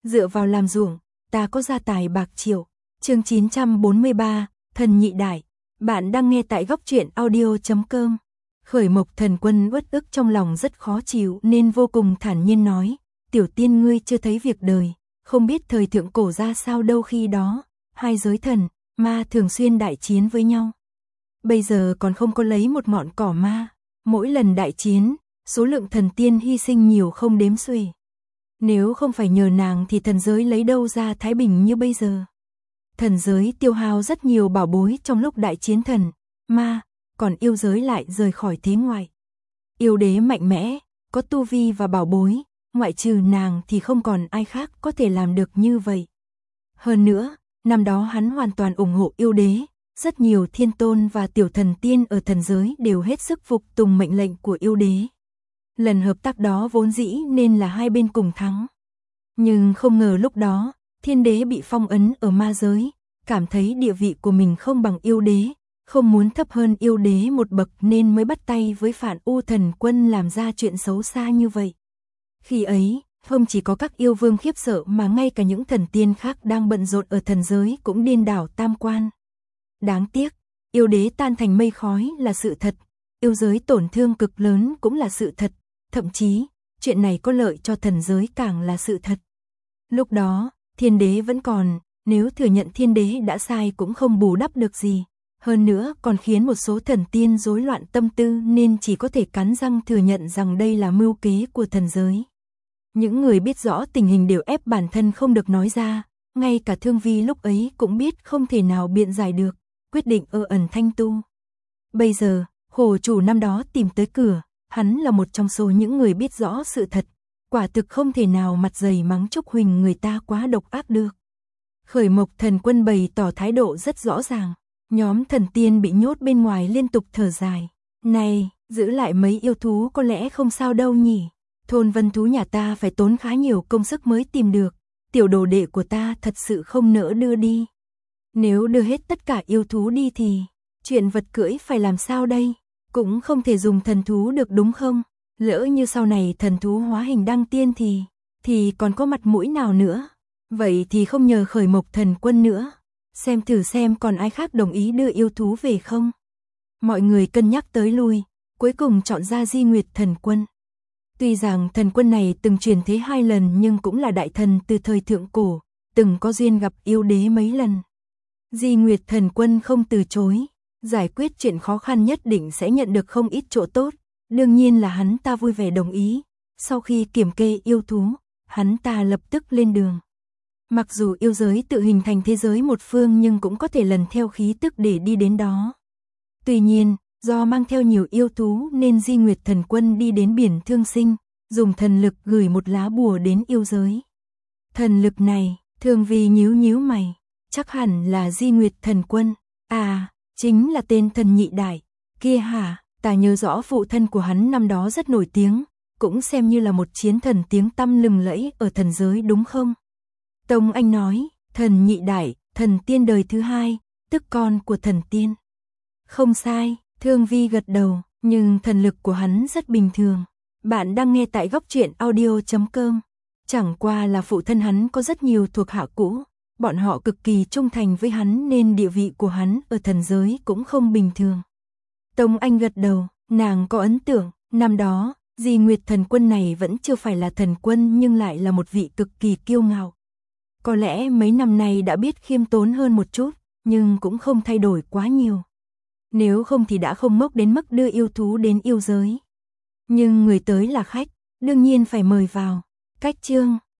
dựa vào làm ruộng, ta có gia tài bạc triệu. Chương 943, Thần Nhị Đại. Bạn đang nghe tại góc truyện audio.com. Khởi Mộc Thần Quân uất ức trong lòng rất khó chịu nên vô cùng thản nhiên nói, tiểu tiên ngươi chưa thấy việc đời, không biết thời thượng cổ ra sao đâu, khi đó, hai giới thần, ma thường xuyên đại chiến với nhau. Bây giờ còn không có lấy một ngọn cỏ ma, mỗi lần đại chiến, số lượng thần tiên hy sinh nhiều không đếm xuể. Nếu không phải nhờ nàng thì thần giới lấy đâu ra thái bình như bây giờ. Thần giới tiêu hao rất nhiều bảo bối trong lúc đại chiến thần, ma, còn yêu giới lại rời khỏi thế ngoại. Yêu đế mạnh mẽ, có tu vi và bảo bối, ngoại trừ nàng thì không còn ai khác có thể làm được như vậy. Hơn nữa, năm đó hắn hoàn toàn ủng hộ yêu đế, rất nhiều thiên tôn và tiểu thần tiên ở thần giới đều hết sức phục tùng mệnh lệnh của yêu đế. Lần hợp tác đó vốn dĩ nên là hai bên cùng thắng. Nhưng không ngờ lúc đó, thiên đế bị phong ấn ở ma giới, cảm thấy địa vị của mình không bằng yêu đế, không muốn thấp hơn yêu đế một bậc nên mới bắt tay với Phản U Thần Quân làm ra chuyện xấu xa như vậy. Khi ấy, không chỉ có các yêu vương khiếp sợ mà ngay cả những thần tiên khác đang bận rộn ở thần giới cũng điên đảo tam quan. Đáng tiếc, yêu đế tan thành mây khói là sự thật, yêu giới tổn thương cực lớn cũng là sự thật, thậm chí, chuyện này có lợi cho thần giới càng là sự thật. Lúc đó, thiên đế vẫn còn, nếu thừa nhận thiên đế đã sai cũng không bù đắp được gì, hơn nữa còn khiến một số thần tiên rối loạn tâm tư nên chỉ có thể cắn răng thừa nhận rằng đây là mưu kế của thần giới. Những người biết rõ tình hình đều ép bản thân không được nói ra, ngay cả Thương Vi lúc ấy cũng biết không thể nào biện giải được, quyết định ẩn thanh tu. Bây giờ, khổ chủ năm đó tìm tới cửa, hắn là một trong số những người biết rõ sự thật, quả thực không thể nào mặt dày mắng Trúc Huỳnh người ta quá độc ác được. Khởi Mộc Thần Quân bày tỏ thái độ rất rõ ràng, nhóm thần tiên bị nhốt bên ngoài liên tục thở dài. Này, giữ lại mấy yêu thú có lẽ không sao đâu nhỉ, thôn vân thú nhà ta phải tốn khá nhiều công sức mới tìm được, tiểu đồ đệ của ta thật sự không nỡ đưa đi. Nếu đưa hết tất cả yêu thú đi thì, chuyện vật cưỡi phải làm sao đây, cũng không thể dùng thần thú được đúng không? Lỡ như sau này thần thú hóa hình đăng tiên thì còn có mặt mũi nào nữa? Vậy thì không nhờ Khởi Mộc Thần Quân nữa, xem thử xem còn ai khác đồng ý đưa yêu thú về không? Mọi người cân nhắc tới lui, cuối cùng chọn ra Di Nguyệt Thần Quân. Tuy rằng thần quân này từng truyền thế 2 lần nhưng cũng là đại thần từ thời thượng cổ, từng có duyên gặp yêu đế mấy lần. Di Nguyệt Thần Quân không từ chối, giải quyết chuyện khó khăn nhất định sẽ nhận được không ít chỗ tốt, đương nhiên là hắn ta vui vẻ đồng ý. Sau khi kiểm kê yêu thú, hắn ta lập tức lên đường. Mặc dù yêu giới tự hình thành thế giới một phương nhưng cũng có thể lần theo khí tức để đi đến đó. Tuy nhiên, do mang theo nhiều yêu thú nên Di Nguyệt Thần Quân đi đến biển Thương Sinh, dùng thần lực gửi một lá bùa đến yêu giới. Thần lực này, Thương Vi nhíu mày, chắc hẳn là Di Nguyệt Thần Quân. À, chính là tên Thần Nhị Đại. Kia hả, ta nhớ rõ phụ thân của hắn năm đó rất nổi tiếng, cũng xem như là một chiến thần tiếng tăm lừng lẫy ở thần giới đúng không? Tông Anh nói, Thần Nhị Đại, thần tiên đời thứ 2, tức con của thần tiên. Không sai, Thương Vi gật đầu, nhưng thần lực của hắn rất bình thường. Bạn đang nghe tại góc truyện audio.com. Chẳng qua là phụ thân hắn có rất nhiều thuộc hạ cũ, bọn họ cực kỳ trung thành với hắn nên địa vị của hắn ở thần giới cũng không bình thường. Tông Anh gật đầu, nàng có ấn tượng, năm đó, Di Nguyệt Thần Quân này vẫn chưa phải là thần quân nhưng lại là một vị cực kỳ kiêu ngạo. Có lẽ mấy năm nay đã biết khiêm tốn hơn một chút, nhưng cũng không thay đổi quá nhiều. Nếu không thì đã không ngốc đến mức đưa yêu thú đến yêu giới. Nhưng người tới là khách, đương nhiên phải mời vào. Cách chương